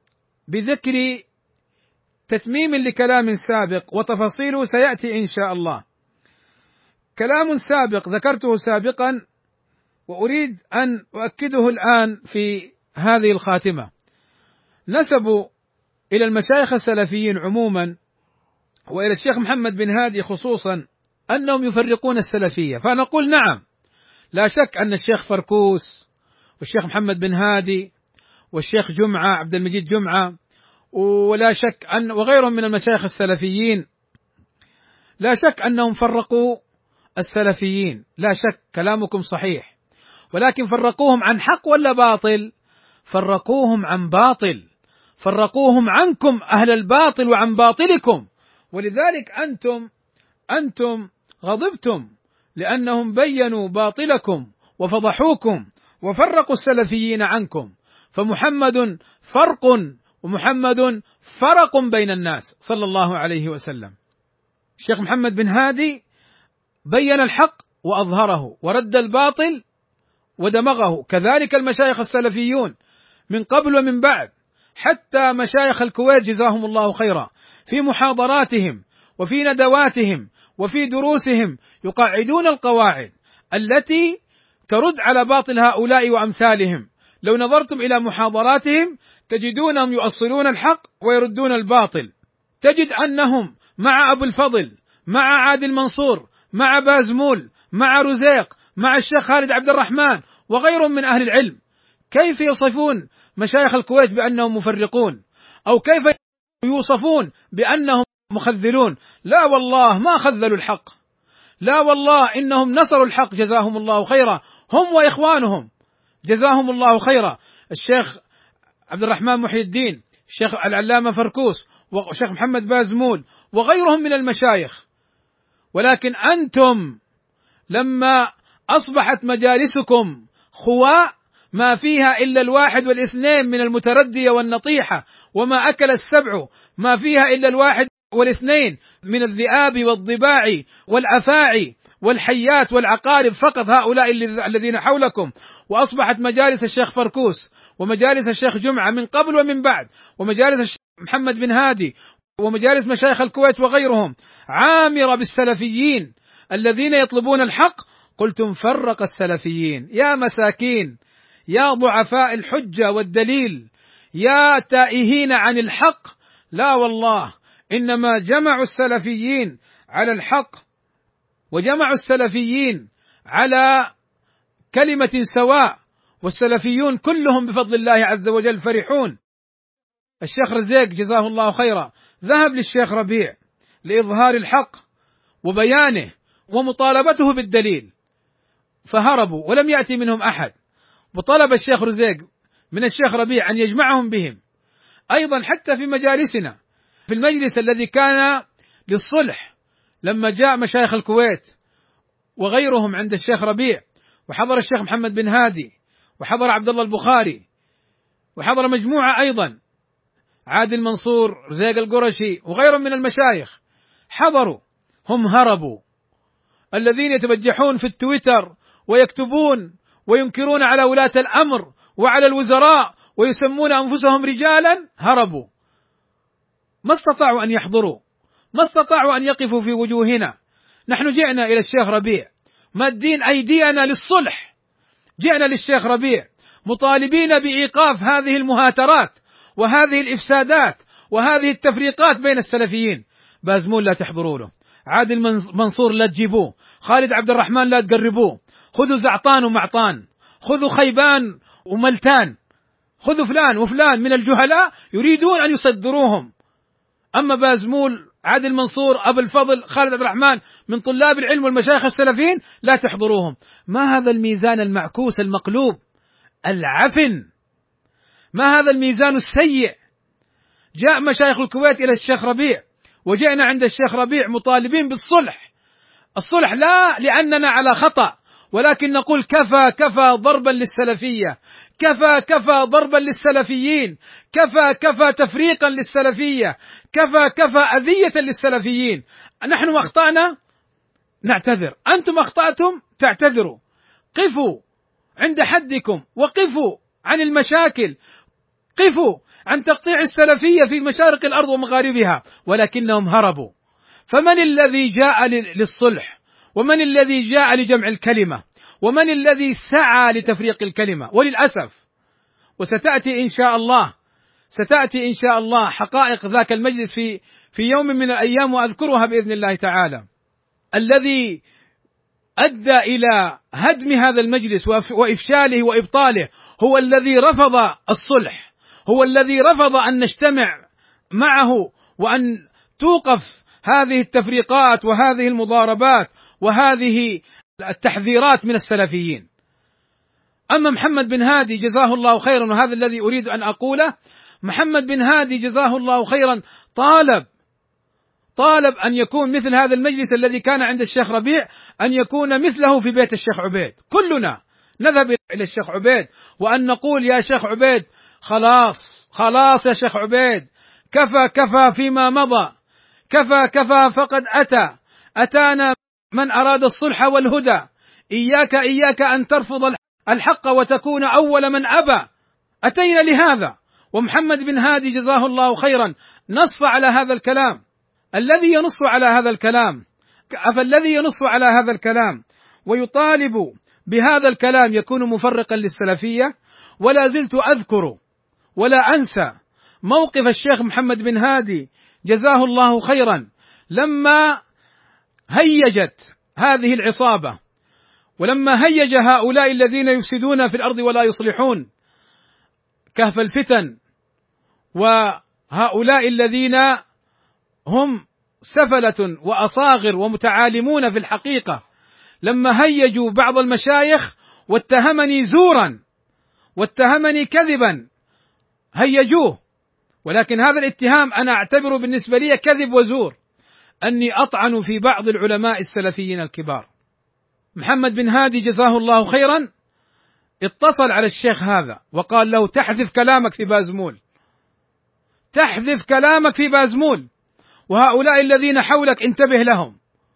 بذكر تتميم لكلام سابق، وتفاصيله سيأتي إن شاء الله. كلام سابق ذكرته سابقا وأريد أن أؤكده الآن في هذه الخاتمة. نسبوا إلى المشايخ السلفيين عموما وإلى الشيخ محمد بن هادي خصوصا أنهم يفرقون السلفية، فنقول نعم، لا شك أن الشيخ فركوس والشيخ محمد بن هادي والشيخ جمعة عبد المجيد جمعة ولا شك أن وغيرهم من المشايخ السلفيين لا شك أنهم فرقوا السلفيين، لا شك كلامكم صحيح، ولكن فرقوهم عن حق ولا باطل؟ فرقوهم عن باطل، فرقوهم عنكم أهل الباطل وعن باطلكم. ولذلك أنتم أنتم غضبتم لأنهم بينوا باطلكم وفضحوكم وفرقوا السلفيين عنكم. فمحمد فرق ومحمد فرق بين الناس صلى الله عليه وسلم. الشيخ محمد بن هادي بين الحق وأظهره ورد الباطل ودمغه، كذلك المشايخ السلفيون من قبل ومن بعد، حتى مشايخ الكويت جزاهم الله خيرا في محاضراتهم وفي ندواتهم وفي دروسهم يقعدون القواعد التي ترد على باطل هؤلاء وأمثالهم. لو نظرتم إلى محاضراتهم تجدونهم يؤصلون الحق ويردون الباطل، تجد أنهم مع أبو الفضل، مع عادل منصور، مع بازمول، مع رزيق، مع الشيخ خالد عبد الرحمن وغيرهم من أهل العلم. كيف يصفون مشايخ الكويت بأنهم مفرقون، أو كيف يوصفون بأنهم مخذلون؟ لا والله ما خذلوا الحق، لا والله إنهم نصروا الحق جزاهم الله خيرا، هم وإخوانهم جزاهم الله خيرا، الشيخ عبد الرحمن محي الدين، الشيخ العلامة فركوس، والشيخ محمد بازمول، وغيرهم من المشايخ. ولكن أنتم لما أصبحت مجالسكم خواء ما فيها إلا الواحد والاثنين من المتردية والنطيحة، وما أكل السبع ما فيها إلا الواحد والاثنين من الذئاب والضباع والأفاعي والحيات والعقارب فقط، هؤلاء الذين حولكم. وأصبحت مجالس الشيخ فركوس ومجالس الشيخ جمعة من قبل ومن بعد، ومجالس الشيخ محمد بن هادي، ومجالس مشايخ الكويت وغيرهم عامرة بالسلفيين الذين يطلبون الحق. قلتم فرق السلفيين، يا مساكين، يا ضعفاء الحجة والدليل، يا تائهين عن الحق. لا والله، إنما جمعوا السلفيين على الحق، وجمعوا السلفيين على كلمة سواء، والسلفيون كلهم بفضل الله عز وجل فرحون. الشيخ رزيق جزاه الله خيرا ذهب للشيخ ربيع لإظهار الحق وبيانه ومطالبته بالدليل، فهربوا ولم يأتي منهم أحد. وطلب الشيخ رزيق من الشيخ ربيع أن يجمعهم بهم. أيضا حتى في مجالسنا، في المجلس الذي كان للصلح لما جاء مشايخ الكويت وغيرهم عند الشيخ ربيع، وحضر الشيخ محمد بن هادي، وحضر عبد الله البخاري، وحضر مجموعة أيضا عادل منصور، رزيق القرشي، وغيرهم من المشايخ حضروا، هم هربوا. الذين يتبجحون في التويتر ويكتبون وينكرون على ولاة الأمر وعلى الوزراء ويسمون أنفسهم رجالا هربوا، ما استطاعوا أن يحضروا، ما استطاعوا أن يقفوا في وجوهنا. نحن جئنا إلى الشيخ ربيع مادين أيدينا للصلح، جئنا للشيخ ربيع مطالبين بإيقاف هذه المهاترات وهذه الإفسادات وهذه التفريقات بين السلفيين. بازمول لا تحضروا له، عادل منصور لا تجيبوه، خالد عبد الرحمن لا تقربوه، خذوا زعطان ومعطان، خذوا خيبان وملتان، خذوا فلان وفلان من الجهلاء يريدون أن يصدروهم. أما بازمول، عادل منصور، أبو الفضل، خالد عبد الرحمن من طلاب العلم والمشايخ السلفيين لا تحضروهم. ما هذا الميزان المعكوس المقلوب العفن؟ ما هذا الميزان السيء؟ جاء مشايخ الكويت إلى الشيخ ربيع، وجئنا عند الشيخ ربيع مطالبين بالصلح، الصلح لا لأننا على خطأ، ولكن نقول كفى كفى ضربا للسلفية، كفى كفى ضربا للسلفيين، كفى كفى تفريقا للسلفية، كفى كفى أذية للسلفيين. نحن أخطأنا نعتذر، أنتم أخطأتم تعتذروا، قفوا عند حدكم، وقفوا عن المشاكل، قفوا عن تقطيع السلفية في مشارق الأرض ومغاربها. ولكنهم هربوا. فمن الذي جاء للصلح؟ ومن الذي جاء لجمع الكلمة؟ ومن الذي سعى لتفريق الكلمة؟ وللأسف، وستأتي إن شاء الله، ستأتي إن شاء الله حقائق ذاك المجلس في في يوم من الأيام، وأذكرها بإذن الله تعالى. الذي أدى إلى هدم هذا المجلس وإفشاله وإبطاله هو الذي رفض الصلح، هو الذي رفض أن نجتمع معه وأن توقف هذه التفريقات وهذه المضاربات وهذه التحذيرات من السلفيين. أما محمد بن هادي جزاه الله خيرا، وهذا الذي أريد أن أقوله، محمد بن هادي جزاه الله خيرا طالب طالب أن يكون مثل هذا المجلس الذي كان عند الشيخ ربيع، أن يكون مثله في بيت الشيخ عبيد. كلنا نذهب إلى الشيخ عبيد وأن نقول يا شيخ عبيد خلاص خلاص يا شيخ عبيد، كفى كفى فيما مضى، كفى كفى فقد أتى أتانا من أراد الصلح والهدى، إياك إياك أن ترفض الحق وتكون أول من أبى. أتينا لهذا، ومحمد بن هادي جزاه الله خيرا نص على هذا الكلام. الذي ينص على هذا الكلام، فالذي ينص على هذا الكلام ويطالب بهذا الكلام يكون مفرقا للسلفية. ولا زلت أذكر ولا أنسى موقف الشيخ محمد بن هادي جزاه الله خيرا لما هيجت هذه العصابة، ولما هيج هؤلاء الذين يفسدون في الأرض ولا يصلحون كهف الفتن، وهؤلاء الذين هم سفلة وأصاغر ومتعالمون في الحقيقة، لما هيجوا بعض المشايخ واتهمني زورا واتهمني كذبا هيجوه، ولكن هذا الاتهام أنا أعتبره بالنسبة لي كذب وزور، أني أطعن في بعض العلماء السلفيين الكبار. محمد بن هادي جزاه الله خيرا اتصل على الشيخ هذا وقال له: تحذف كلامك في بازمول، تحذف كلامك في بازمول، وهؤلاء الذين حولك انتبه لهم.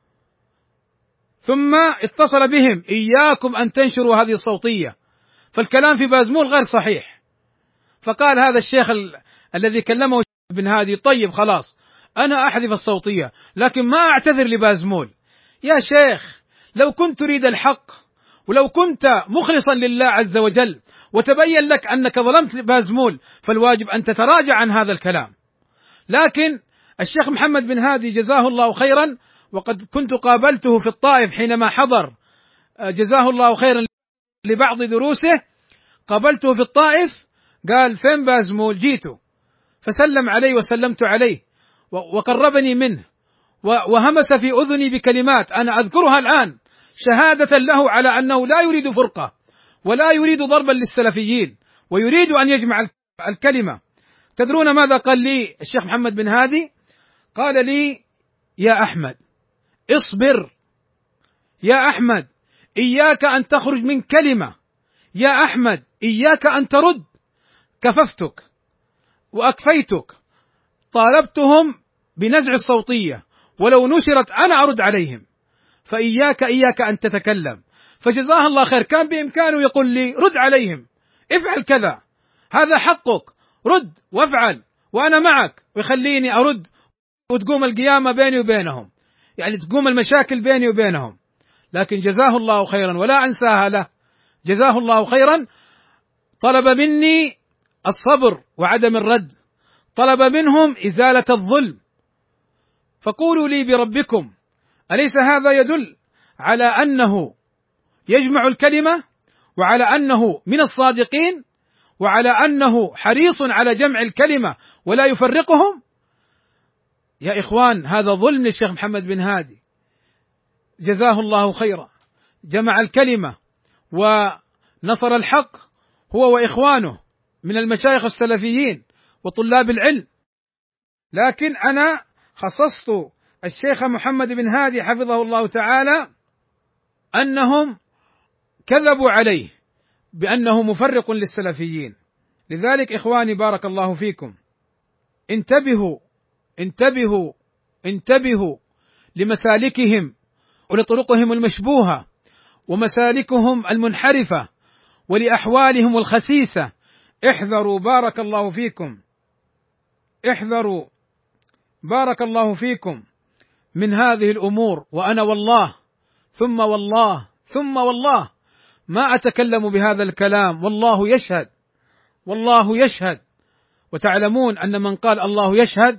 ثم اتصل بهم: إياكم أن تنشروا هذه الصوتية، فالكلام في بازمول غير صحيح. فقال هذا الشيخ ال... الذي كلمه بن هادي: طيب خلاص أنا أحذف الصوتية لكن ما أعتذر لبازمول. يا شيخ، لو كنت تريد الحق ولو كنت مخلصا لله عز وجل وتبين لك أنك ظلمت بازمول فالواجب أن تتراجع عن هذا الكلام. لكن الشيخ محمد بن هادي جزاه الله خيرا، وقد كنت قابلته في الطائف حينما حضر جزاه الله خيرا لبعض دروسه، قابلته في الطائف قال: فين بازمول؟ جيته فسلم علي وسلمت عليه وقربني منه وهمس في أذني بكلمات أنا أذكرها الآن شهادة له على أنه لا يريد فرقة ولا يريد ضربا للسلفيين ويريد أن يجمع الكلمة. تدرون ماذا قال لي الشيخ محمد بن هادي؟ قال لي: يا أحمد اصبر، يا أحمد إياك أن تخرج من كلمة، يا أحمد إياك أن ترد، كففتك وأكفيتك، طالبتهم بنزع الصوتية ولو نشرت أنا أرد عليهم، فإياك إياك أن تتكلم. فجزاه الله خير، كان بإمكانه يقول لي: رد عليهم، افعل كذا، هذا حقك، رد وافعل وأنا معك، ويخليني أرد وتقوم القيامة بيني وبينهم، يعني تقوم المشاكل بيني وبينهم. لكن جزاه الله خيرا ولا أنساها له، جزاه الله خيرا، طلب مني الصبر وعدم الرد، طلب منهم إزالة الظلم. فقولوا لي بربكم، أليس هذا يدل على أنه يجمع الكلمة وعلى أنه من الصادقين وعلى أنه حريص على جمع الكلمة ولا يفرقهم؟ يا إخوان، هذا ظلم للشيخ محمد بن هادي جزاه الله خيرا، جمع الكلمة ونصر الحق هو وإخوانه من المشايخ السلفيين وطلاب العلم. لكن أنا خصصت الشيخ محمد بن هادي حفظه الله تعالى أنهم كذبوا عليه بأنه مفرق للسلفيين. لذلك إخواني بارك الله فيكم، انتبهوا انتبهوا انتبهوا لمسالكهم ولطرقهم المشبوهة ومسالكهم المنحرفة ولأحوالهم الخسيسة. احذروا بارك الله فيكم، احذروا بارك الله فيكم من هذه الأمور. وأنا والله ثم والله ثم والله ما أتكلم بهذا الكلام، والله يشهد، والله يشهد. وتعلمون أن من قال الله يشهد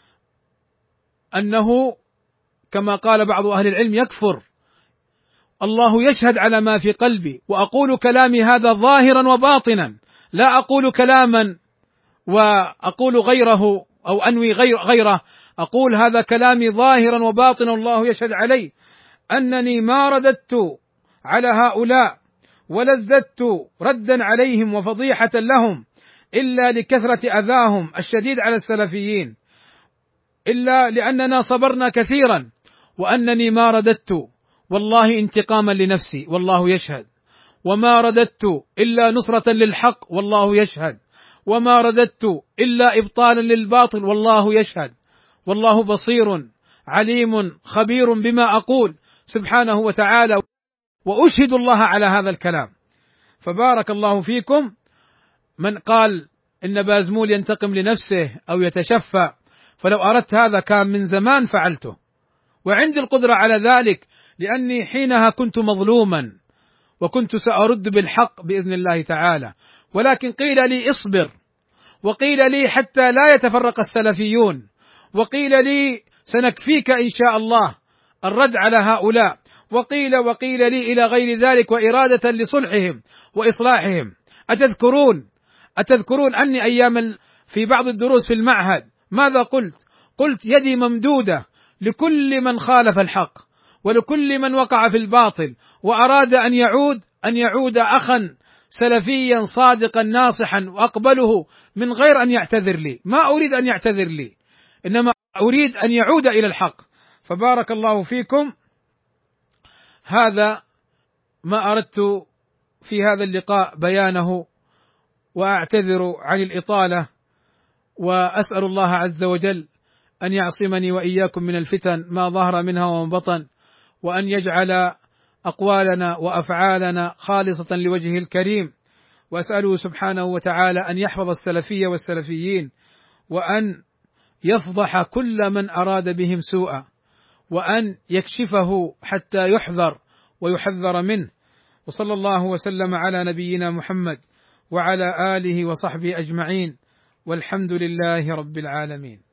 أنه كما قال بعض أهل العلم يكفر. الله يشهد على ما في قلبي، وأقول كلامي هذا ظاهرا وباطنا، لا أقول كلاما وأقول غيره أو أنوي غير غيره، أقول هذا كلامي ظاهرا وباطنا، الله يشهد علي أنني ما رددت على هؤلاء ولا ازددت ردا عليهم وفضيحة لهم إلا لكثرة أذاهم الشديد على السلفيين، إلا لأننا صبرنا كثيرا، وأنني ما رددت والله انتقاما لنفسي والله يشهد، وما رددت إلا نصرة للحق والله يشهد، وما رددت إلا إبطالا للباطل والله يشهد، والله بصير عليم خبير بما أقول سبحانه وتعالى، وأشهد الله على هذا الكلام. فبارك الله فيكم. من قال إن بازمول ينتقم لنفسه أو يتشفى، فلو أردت هذا كان من زمان فعلته، وعندي القدرة على ذلك، لأني حينها كنت مظلوما وكنت سأرد بالحق بإذن الله تعالى. ولكن قيل لي اصبر، وقيل لي حتى لا يتفرق السلفيون، وقيل لي سنكفيك إن شاء الله الرد على هؤلاء، وقيل وقيل لي إلى غير ذلك، وإرادة لصلحهم وإصلاحهم. أتذكرون أتذكرون أني أيام في بعض الدروس في المعهد ماذا قلت؟ قلت يدي ممدودة لكل من خالف الحق ولكل من وقع في الباطل وأراد أن يعود أن يعود أخا سلفيا صادقا ناصحا واقبله من غير ان يعتذر لي، ما اريد ان يعتذر لي، انما اريد ان يعود الى الحق. فبارك الله فيكم، هذا ما اردت في هذا اللقاء بيانه، واعتذر عن الاطاله، واسال الله عز وجل ان يعصمني واياكم من الفتن ما ظهر منها وما بطن، وان يجعل اقوالنا وافعالنا خالصه لوجهه الكريم، واساله سبحانه وتعالى ان يحفظ السلفيه والسلفيين، وان يفضح كل من اراد بهم سوءا، وان يكشفه حتى يحذر ويحذر منه. وصلى الله وسلم على نبينا محمد وعلى اله وصحبه اجمعين، والحمد لله رب العالمين.